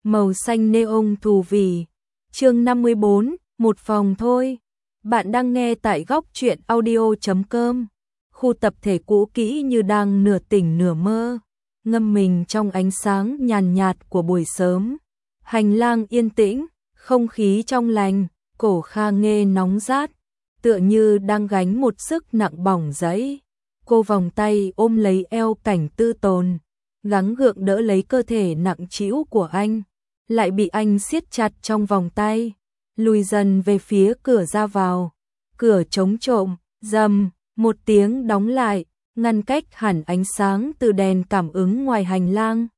màu xanh neon thù vì. Chương 54, một phòng thôi. Bạn đang nghe tại góc truyện audio.com. Khu tập thể cũ kỹ như đang nửa tỉnh nửa mơ, ngâm mình trong ánh sáng nhàn nhạt của buổi sớm. Hành lang yên tĩnh, không khí trong lành, cổ Kha Nghê nóng rát, tựa như đang gánh một sức nặng bỏng giấy. Cô vòng tay ôm lấy eo Cảnh Tư Tồn, gắng gượng đỡ lấy cơ thể nặng trĩu của anh, lại bị anh siết chặt trong vòng tay, lùi dần về phía cửa ra vào. Cửa chống trộm, rầm, một tiếng đóng lại, ngăn cách hẳn ánh sáng từ đèn cảm ứng ngoài hành lang.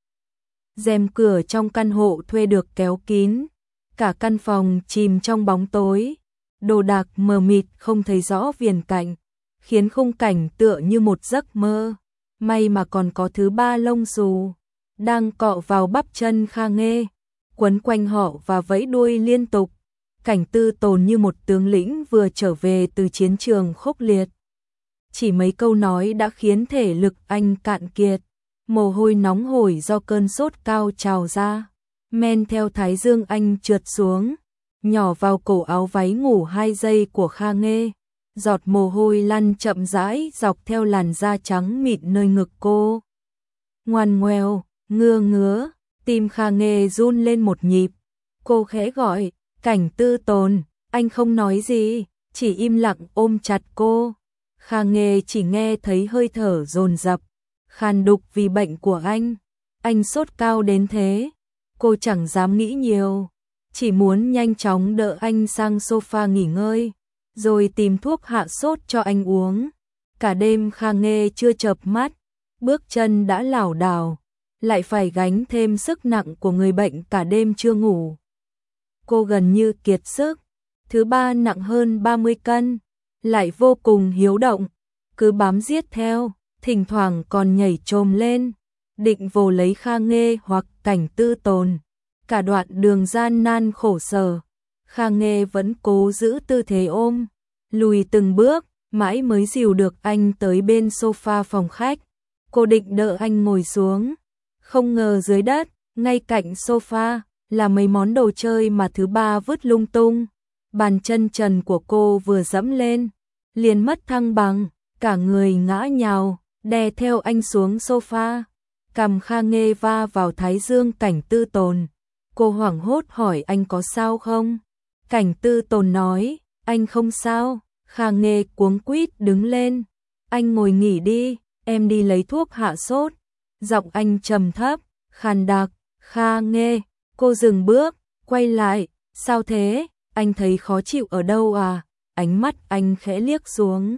Rèm cửa trong căn hộ thuê được kéo kín, cả căn phòng chìm trong bóng tối, đồ đạc mờ mịt không thấy rõ viền cạnh, khiến khung cảnh tựa như một giấc mơ. May mà còn có thứ ba lông xù đang cọ vào bắp chân Kha Nghê, quấn quanh họ và vẫy đuôi liên tục. Cảnh Tư Tồn như một tướng lĩnh vừa trở về từ chiến trường khốc liệt. Chỉ mấy câu nói đã khiến thể lực anh cạn kiệt, mồ hôi nóng hổi do cơn sốt cao trào ra, men theo thái dương anh trượt xuống, nhỏ vào cổ áo váy ngủ 2 giây của Kha Nghê. Giọt mồ hôi lăn chậm rãi dọc theo làn da trắng mịn nơi ngực cô. Ngoằn ngoèo, ngứa, tim Kha Nghê run lên một nhịp. Cô khẽ gọi, Cảnh Tư Tồn. Anh không nói gì, chỉ im lặng ôm chặt cô. Kha Nghê chỉ nghe thấy hơi thở dồn dập, khàn đục vì bệnh của anh. Anh sốt cao đến thế, cô chẳng dám nghĩ nhiều, chỉ muốn nhanh chóng đỡ anh sang sofa nghỉ ngơi, rồi tìm thuốc hạ sốt cho anh uống. Cả đêm Kha Nghê chưa chợp mắt, bước chân đã lảo đảo, lại phải gánh thêm sức nặng của người bệnh cả đêm chưa ngủ. Cô gần như kiệt sức, thứ ba nặng hơn 30 cân, lại vô cùng hiếu động, cứ bám giết theo, thỉnh thoảng còn nhảy chồm lên, định vồ lấy Kha Nghê hoặc Cảnh Tư Tồn. Cả đoạn đường gian nan khổ sở, Kha Nghê vẫn cố giữ tư thế ôm, lùi từng bước, mãi mới dìu được anh tới bên sofa phòng khách. Cô định đỡ anh ngồi xuống, không ngờ dưới đất, ngay cạnh sofa, là mấy món đồ chơi mà thứ ba vứt lung tung. Bàn chân trần của cô vừa dẫm lên, liền mất thăng bằng, cả người ngã nhào, đè theo anh xuống sofa. Cằm Kha Nghê va vào thái dương Cảnh Tư Tồn. Cô hoảng hốt hỏi anh có sao không? Cảnh Tư Tồn nói, anh không sao. Kha Nghê cuống quýt đứng lên. Anh ngồi nghỉ đi, em đi lấy thuốc hạ sốt. Giọng anh trầm thấp, khàn đặc. Kha Nghê, cô dừng bước, quay lại, sao thế? Anh thấy khó chịu ở đâu à? Ánh mắt anh khẽ liếc xuống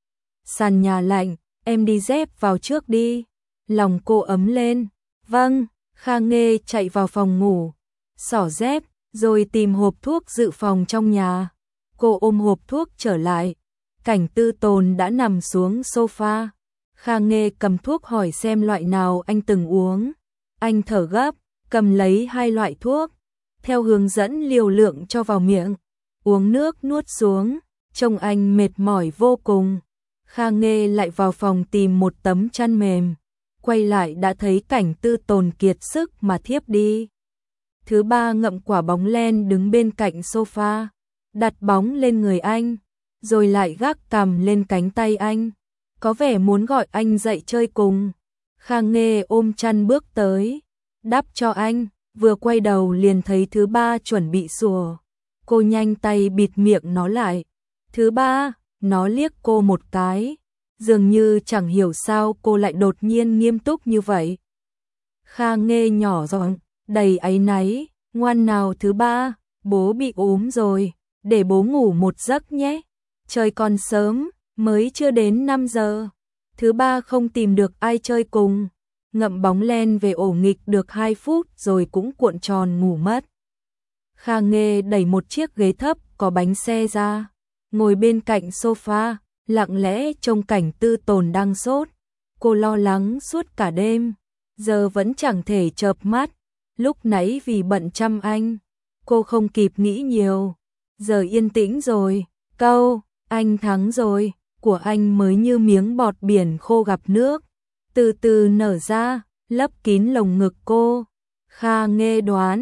sàn nhà lạnh, em đi dép vào trước đi. Lòng cô ấm lên. Vâng. Kha Nghê chạy vào phòng ngủ, xỏ dép, rồi tìm hộp thuốc dự phòng trong nhà. Cô ôm hộp thuốc trở lại. Cảnh Tư Tồn đã nằm xuống sofa. Kha Nghê cầm thuốc hỏi xem loại nào anh từng uống. Anh thở gấp, cầm lấy 2 loại thuốc, theo hướng dẫn liều lượng cho vào miệng, uống nước nuốt xuống. Trông anh mệt mỏi vô cùng. Kha Nghê lại vào phòng tìm một tấm chăn mềm, quay lại đã thấy Cảnh Tư Tồn kiệt sức mà thiếp đi. Thứ ba ngậm quả bóng len đứng bên cạnh sofa, đặt bóng lên người anh, rồi lại gác cằm lên cánh tay anh, có vẻ muốn gọi anh dậy chơi cùng. Kha Nghê ôm chăn bước tới, đắp cho anh, vừa quay đầu liền thấy thứ ba chuẩn bị sủa. Cô nhanh tay bịt miệng nó lại. Thứ ba, nó liếc cô một cái, dường như chẳng hiểu sao cô lại đột nhiên nghiêm túc như vậy. Kha Nghê nhỏ giọng, đầy áy náy, ngoan nào thứ ba, bố bị ốm rồi, để bố ngủ một giấc nhé. Trời còn sớm, mới chưa đến 5 giờ. Thứ ba không tìm được ai chơi cùng, ngậm bóng len về ổ nghịch được 2 phút rồi cũng cuộn tròn ngủ mất. Kha Nghê đẩy một chiếc ghế thấp có bánh xe ra, ngồi bên cạnh sofa, lặng lẽ trông Cảnh Tư Tồn đang sốt. Cô lo lắng suốt cả đêm, giờ vẫn chẳng thể chợp mắt. Lúc nãy vì bận chăm anh, cô không kịp nghĩ nhiều. Giờ yên tĩnh rồi, câu anh thắng rồi của anh mới như miếng bọt biển khô gặp nước, từ từ nở ra, lấp kín lồng ngực cô. Kha Nghê đoán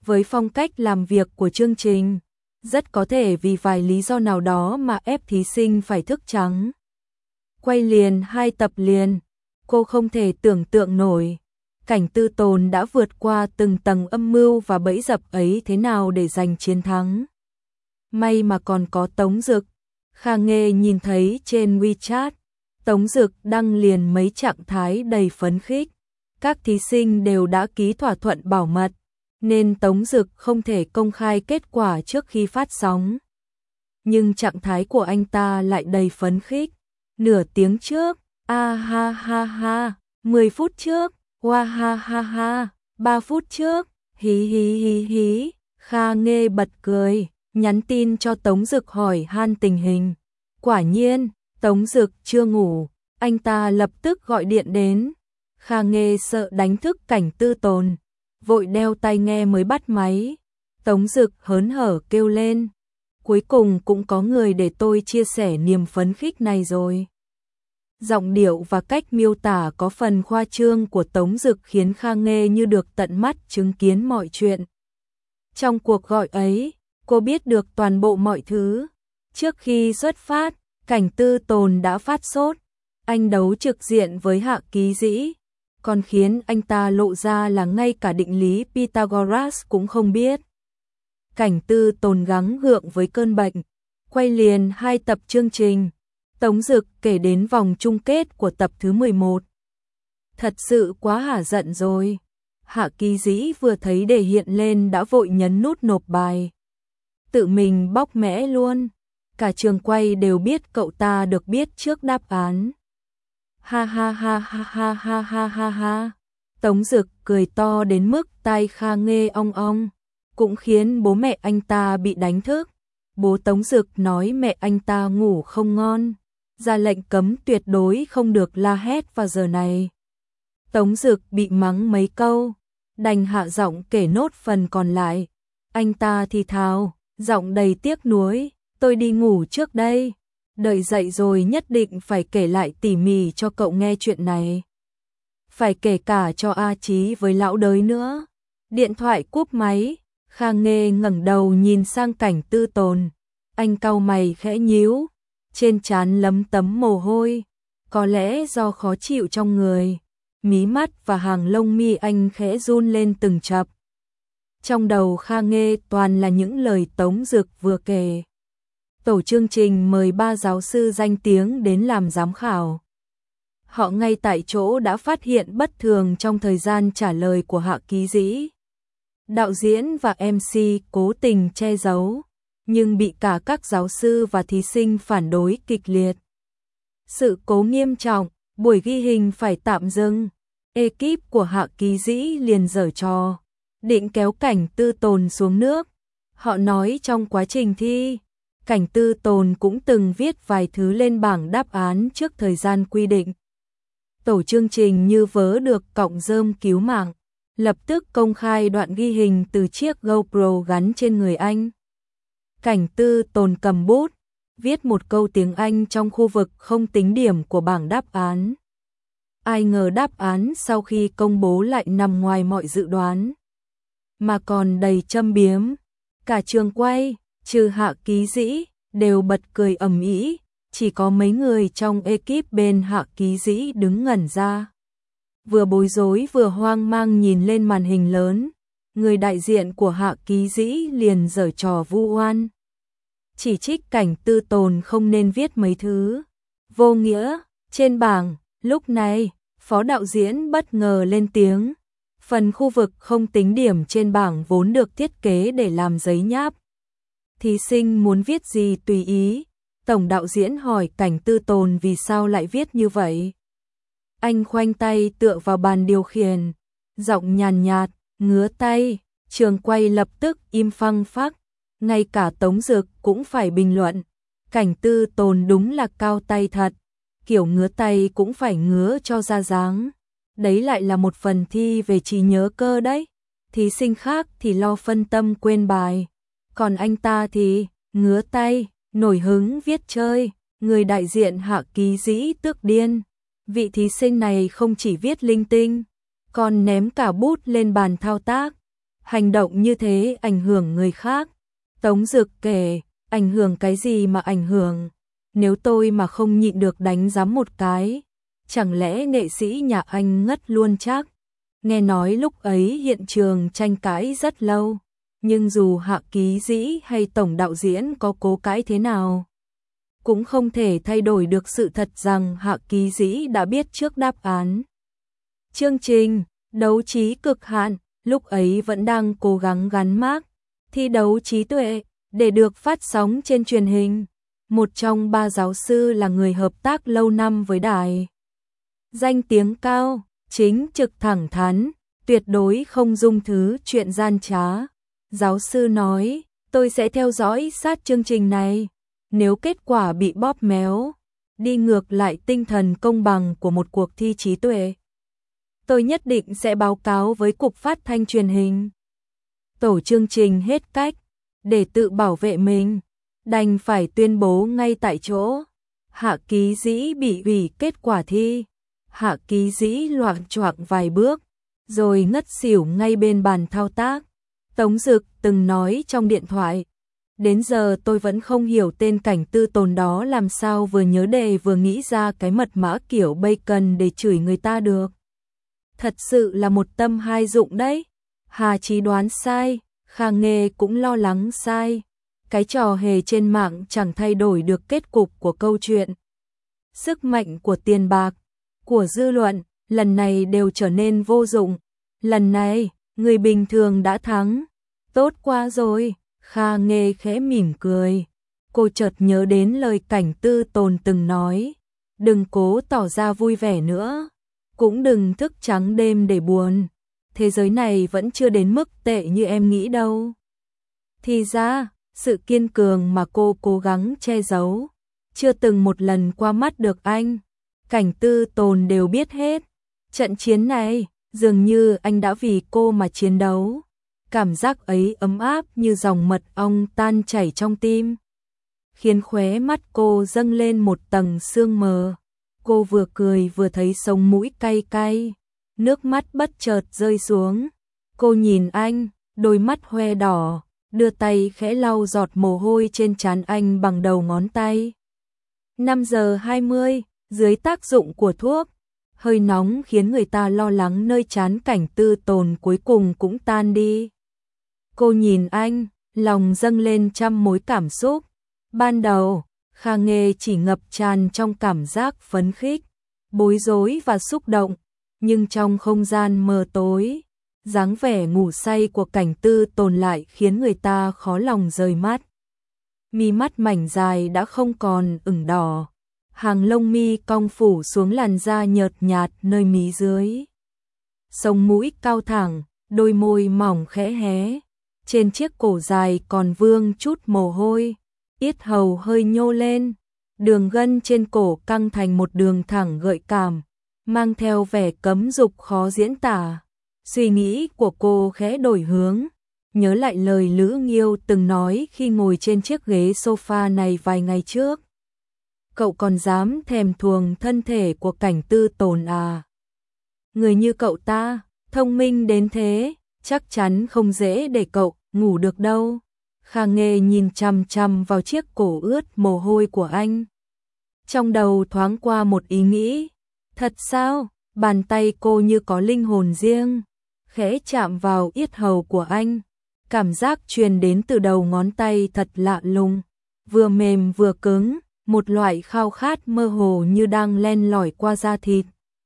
với phong cách làm việc của chương trình, rất có thể vì vài lý do nào đó mà ép thí sinh phải thức trắng. Quay liền 2 tập liền, cô không thể tưởng tượng nổi. Cảnh Tư Tồn đã vượt qua từng tầng âm mưu và bẫy dập ấy thế nào để giành chiến thắng. May mà còn có Tống Dực. Kha Nghê nhìn thấy trên WeChat, Tống Dực đăng liền mấy trạng thái đầy phấn khích. Các thí sinh đều đã ký thỏa thuận bảo mật, nên Tống Dực không thể công khai kết quả trước khi phát sóng. Nhưng trạng thái của anh ta lại đầy phấn khích. Nửa tiếng trước, a ha ha ha, 10 phút trước, wa ha ha ha, 3 phút trước, hí hí hí hí. Kha Nghê bật cười, nhắn tin cho Tống Dực hỏi han tình hình. Quả nhiên, Tống Dực chưa ngủ, anh ta lập tức gọi điện đến. Kha Nghê sợ đánh thức Cảnh Tư Tồn, vội đeo tai nghe mới bắt máy. Tống Dực hớn hở kêu lên, cuối cùng cũng có người để tôi chia sẻ niềm phấn khích này rồi. Giọng điệu và cách miêu tả có phần khoa trương của Tống Dực khiến Kha Nghê như được tận mắt chứng kiến mọi chuyện. Trong cuộc gọi ấy, cô biết được toàn bộ mọi thứ. Trước khi xuất phát, Cảnh Tư Tồn đã phát sốt. Anh đấu trực diện với Hạ Ký Dĩ, còn khiến anh ta lộ ra là ngay cả định lý Pythagoras cũng không biết. Cảnh Tư Tồn gắng gượng với cơn bệnh, quay liền 2 tập chương trình. Tống Dực kể đến vòng chung kết của tập thứ 11. Thật sự quá hả giận rồi. Hạ Ký Dĩ vừa thấy đề hiện lên đã vội nhấn nút nộp bài. Tự mình bóc mẽ luôn. Cả trường quay đều biết cậu ta được biết trước đáp án. Ha ha ha ha ha ha ha ha ha. Tống Dực cười to đến mức tai Kha Nghê ong ong, cũng khiến bố mẹ anh ta bị đánh thức. Bố Tống Dực nói mẹ anh ta ngủ không ngon, ra lệnh cấm tuyệt đối không được la hét vào giờ này. Tống Dực bị mắng mấy câu, đành hạ giọng kể nốt phần còn lại. Anh ta thì thào, giọng đầy tiếc nuối, tôi đi ngủ trước đây, đợi dậy rồi nhất định phải kể lại tỉ mỉ cho cậu nghe chuyện này. Phải kể cả cho A Chí với lão đới nữa. Điện thoại cúp máy, Kha Nghê ngẩng đầu nhìn sang Cảnh Tư Tồn. Anh cau mày khẽ nhíu, trên trán lấm tấm mồ hôi, có lẽ do khó chịu trong người. Mí mắt và hàng lông mi anh khẽ run lên từng chập. Trong đầu Kha Nghê toàn là những lời Tống Dực vừa kể. Tổ chương trình mời 3 giáo sư danh tiếng đến làm giám khảo. Họ ngay tại chỗ đã phát hiện bất thường trong thời gian trả lời của Hạ Ký Dĩ. Đạo diễn và MC cố tình che giấu, nhưng bị cả các giáo sư và thí sinh phản đối kịch liệt. Sự cố nghiêm trọng, buổi ghi hình phải tạm dừng. Ekip của Hạ Ký Dĩ liền giở trò, định kéo Cảnh Tư Tồn xuống nước. Họ nói trong quá trình thi, Cảnh Tư Tồn cũng từng viết vài thứ lên bảng đáp án trước thời gian quy định. Tổ chương trình như vớ được cọng rơm cứu mạng, lập tức công khai đoạn ghi hình từ chiếc GoPro gắn trên người anh. Cảnh Tư Tồn cầm bút, viết một câu tiếng Anh trong khu vực không tính điểm của bảng đáp án. Ai ngờ đáp án sau khi công bố lại nằm ngoài mọi dự đoán, mà còn đầy châm biếm. Cả trường quay, trừ Hạ Ký Dĩ, đều bật cười ầm ĩ, chỉ có mấy người trong ekip bên Hạ Ký Dĩ đứng ngẩn ra. Vừa bối rối vừa hoang mang nhìn lên màn hình lớn, người đại diện của Hạ Ký Dĩ liền giở trò vu oan. Chỉ trích Cảnh Tư Tồn không nên viết mấy thứ vô nghĩa trên bảng. Lúc này, phó đạo diễn bất ngờ lên tiếng. Phần khu vực không tính điểm trên bảng vốn được thiết kế để làm giấy nháp. Thí sinh muốn viết gì tùy ý. Tổng đạo diễn hỏi Cảnh Tư Tồn vì sao lại viết như vậy. Anh khoanh tay tựa vào bàn điều khiển, giọng nhàn nhạt, ngứa tay. Trường quay lập tức im phăng phắc. Ngay cả Tống Dực cũng phải bình luận. Cảnh Tư Tồn đúng là cao tay thật. Kiểu ngứa tay cũng phải ngứa cho ra dáng. Đấy lại là một phần thi về trí nhớ cơ đấy. Thí sinh khác thì lo phân tâm quên bài. Còn anh ta thì ngứa tay, nổi hứng viết chơi. Người đại diện Hạ Ký Dĩ tức điên. Vị thí sinh này không chỉ viết linh tinh, còn ném cả bút lên bàn thao tác. Hành động như thế ảnh hưởng người khác. Tống Dực kể, ảnh hưởng cái gì mà ảnh hưởng? Nếu tôi mà không nhịn được đánh giám một cái, chẳng lẽ nghệ sĩ nhà anh ngất luôn chắc? Nghe nói lúc ấy hiện trường tranh cãi rất lâu, nhưng dù Hạ Ký Dĩ hay tổng đạo diễn có cố cãi thế nào, cũng không thể thay đổi được sự thật rằng Hạ Ký Dĩ đã biết trước đáp án. Chương trình Đấu trí cực hạn lúc ấy vẫn đang cố gắng gắn mác thi đấu trí tuệ để được phát sóng trên truyền hình. Một trong ba giáo sư là người hợp tác lâu năm với đài. Danh tiếng cao, chính trực thẳng thắn, tuyệt đối không dung thứ chuyện gian trá. Giáo sư nói, tôi sẽ theo dõi sát chương trình này. Nếu kết quả bị bóp méo, đi ngược lại tinh thần công bằng của một cuộc thi trí tuệ, tôi nhất định sẽ báo cáo với Cục Phát thanh Truyền hình. Tổ chương trình hết cách, để tự bảo vệ mình, đành phải tuyên bố ngay tại chỗ. Hạ Ký Dĩ bị hủy kết quả thi. Hạ Ký Dĩ loạng choạng vài bước, rồi ngất xỉu ngay bên bàn thao tác. Tống Dực từng nói trong điện thoại, đến giờ tôi vẫn không hiểu tên Cảnh Tư Tồn đó làm sao vừa nhớ đề vừa nghĩ ra cái mật mã kiểu bacon để chửi người ta được. Thật sự là một tâm hai dụng đấy. Hà Chí đoán sai, Kha Nghê cũng lo lắng sai. Cái trò hề trên mạng chẳng thay đổi được kết cục của câu chuyện. Sức mạnh của tiền bạc, của dư luận, lần này đều trở nên vô dụng. Lần này, người bình thường đã thắng. Tốt quá rồi, Kha Nghê khẽ mỉm cười. Cô chợt nhớ đến lời Cảnh Tư Tồn từng nói. Đừng cố tỏ ra vui vẻ nữa, cũng đừng thức trắng đêm để buồn. Thế giới này vẫn chưa đến mức tệ như em nghĩ đâu. Thì ra, sự kiên cường mà cô cố gắng che giấu, chưa từng một lần qua mắt được anh. Cảnh Tư Tồn đều biết hết. Trận chiến này, dường như anh đã vì cô mà chiến đấu. Cảm giác ấy ấm áp như dòng mật ong tan chảy trong tim, khiến khóe mắt cô dâng lên một tầng sương mờ. Cô vừa cười vừa thấy sống mũi cay cay, nước mắt bất chợt rơi xuống. Cô nhìn anh, đôi mắt hoe đỏ, đưa tay khẽ lau giọt mồ hôi trên trán anh bằng đầu ngón tay. 5 giờ 20, dưới tác dụng của thuốc, hơi nóng khiến người ta lo lắng nơi trán Cảnh Tư Tồn cuối cùng cũng tan đi. Cô nhìn anh, lòng dâng lên trăm mối cảm xúc. Ban đầu, Kha Nghê chỉ ngập tràn trong cảm giác phấn khích, bối rối và xúc động, nhưng trong không gian mờ tối, dáng vẻ ngủ say của Cảnh Tư Tồn lại khiến người ta khó lòng rời mắt. Mi mắt mảnh dài đã không còn ửng đỏ, hàng lông mi cong phủ xuống làn da nhợt nhạt nơi mí dưới. Sống mũi cao thẳng, đôi môi mỏng khẽ hé, trên chiếc cổ dài còn vương chút mồ hôi, yết hầu hơi nhô lên, đường gân trên cổ căng thành một đường thẳng gợi cảm, mang theo vẻ cấm dục khó diễn tả. Suy nghĩ của cô khẽ đổi hướng, nhớ lại lời Lữ Nghiêu từng nói khi ngồi trên chiếc ghế sofa này vài ngày trước. Cậu còn dám thèm thuồng thân thể của Cảnh Tư Tồn à? Người như cậu ta, thông minh đến thế, chắc chắn không dễ để cậu ngủ được đâu. Kha Nghê nhìn chằm chằm vào chiếc cổ ướt mồ hôi của anh. Trong đầu thoáng qua một ý nghĩ. Thật sao? Bàn tay cô như có linh hồn riêng, khẽ chạm vào yết hầu của anh. Cảm giác truyền đến từ đầu ngón tay thật lạ lùng, vừa mềm vừa cứng, một loại khao khát mơ hồ như đang len lỏi qua da thịt.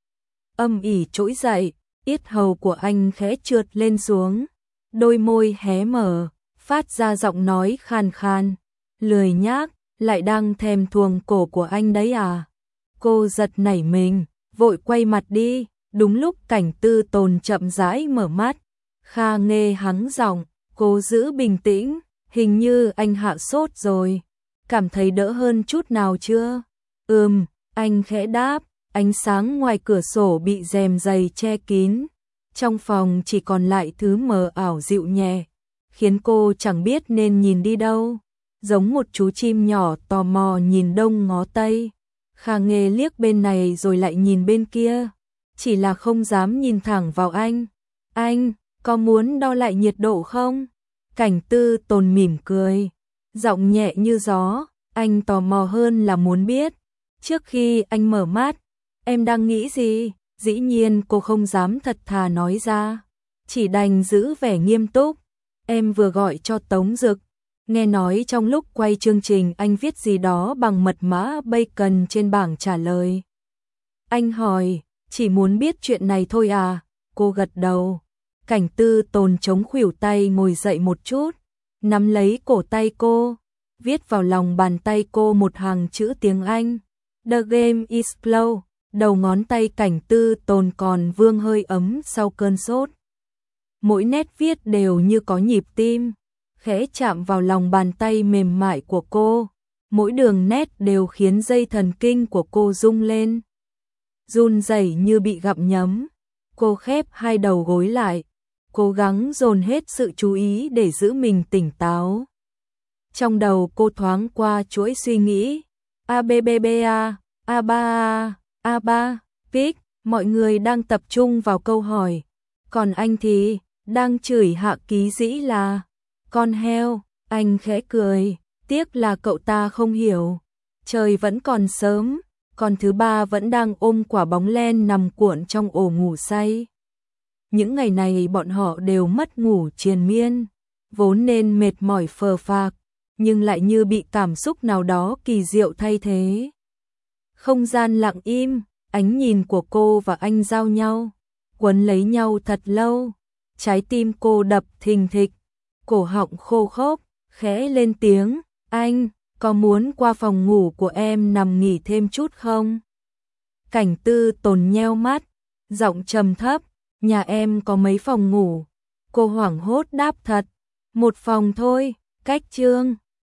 Âm ỉ trỗi dậy, yết hầu của anh khẽ trượt lên xuống, đôi môi hé mở, phát ra giọng nói khan khan, lười nhác, lại đang thèm thuồng cổ của anh đấy à? Cô giật nảy mình, vội quay mặt đi, đúng lúc Cảnh Tư Tồn chậm rãi mở mắt. Kha Nghê hắng giọng, cô giữ bình tĩnh, hình như anh hạ sốt rồi, cảm thấy đỡ hơn chút nào chưa? Anh khẽ đáp, ánh sáng ngoài cửa sổ bị rèm dày che kín, trong phòng chỉ còn lại thứ mờ ảo dịu nhẹ, khiến cô chẳng biết nên nhìn đi đâu, giống một chú chim nhỏ tò mò nhìn đông ngó tây. Kha Nghê liếc bên này rồi lại nhìn bên kia, chỉ là không dám nhìn thẳng vào anh. Anh, có muốn đo lại nhiệt độ không? Cảnh Tư Tồn mỉm cười, giọng nhẹ như gió, anh tò mò hơn là muốn biết. Trước khi anh mở mắt, em đang nghĩ gì? Dĩ nhiên cô không dám thật thà nói ra, chỉ đành giữ vẻ nghiêm túc. Em vừa gọi cho Tống Dực, nghe nói trong lúc quay chương trình anh viết gì đó bằng mật mã bacon trên bảng trả lời. Anh hỏi, chỉ muốn biết chuyện này thôi à? Cô gật đầu. Cảnh Tư Tồn chống khuỷu tay ngồi dậy một chút, nắm lấy cổ tay cô, viết vào lòng bàn tay cô một hàng chữ tiếng Anh. The game is closed. Đầu ngón tay Cảnh Tư Tồn còn vương hơi ấm sau cơn sốt. Mỗi nét viết đều như có nhịp tim, khẽ chạm vào lòng bàn tay mềm mại của cô. Mỗi đường nét đều khiến dây thần kinh của cô rung lên, run rẩy như bị gặm nhấm. Cô khép hai đầu gối lại, cố gắng dồn hết sự chú ý để giữ mình tỉnh táo. Trong đầu cô thoáng qua chuỗi suy nghĩ. ABBA, A3A, A3, Pic, mọi người đang tập trung vào câu hỏi. Còn anh thì đang chửi Hạ Ký Dĩ là con heo. Anh khẽ cười, tiếc là cậu ta không hiểu. Trời vẫn còn sớm, con thứ ba vẫn đang ôm quả bóng len nằm cuộn trong ổ ngủ say. Những ngày này bọn họ đều mất ngủ triền miên, vốn nên mệt mỏi phờ phạc, nhưng lại như bị cảm xúc nào đó kỳ diệu thay thế. Không gian lặng im, ánh nhìn của cô và anh giao nhau, quấn lấy nhau thật lâu. Trái tim cô đập thình thịch, cổ họng khô khốc, khẽ lên tiếng, anh, có muốn qua phòng ngủ của em nằm nghỉ thêm chút không? Cảnh Tư Tồn nheo mắt, giọng trầm thấp, nhà em có mấy phòng ngủ? Cô hoảng hốt đáp thật, một phòng thôi, cách chương.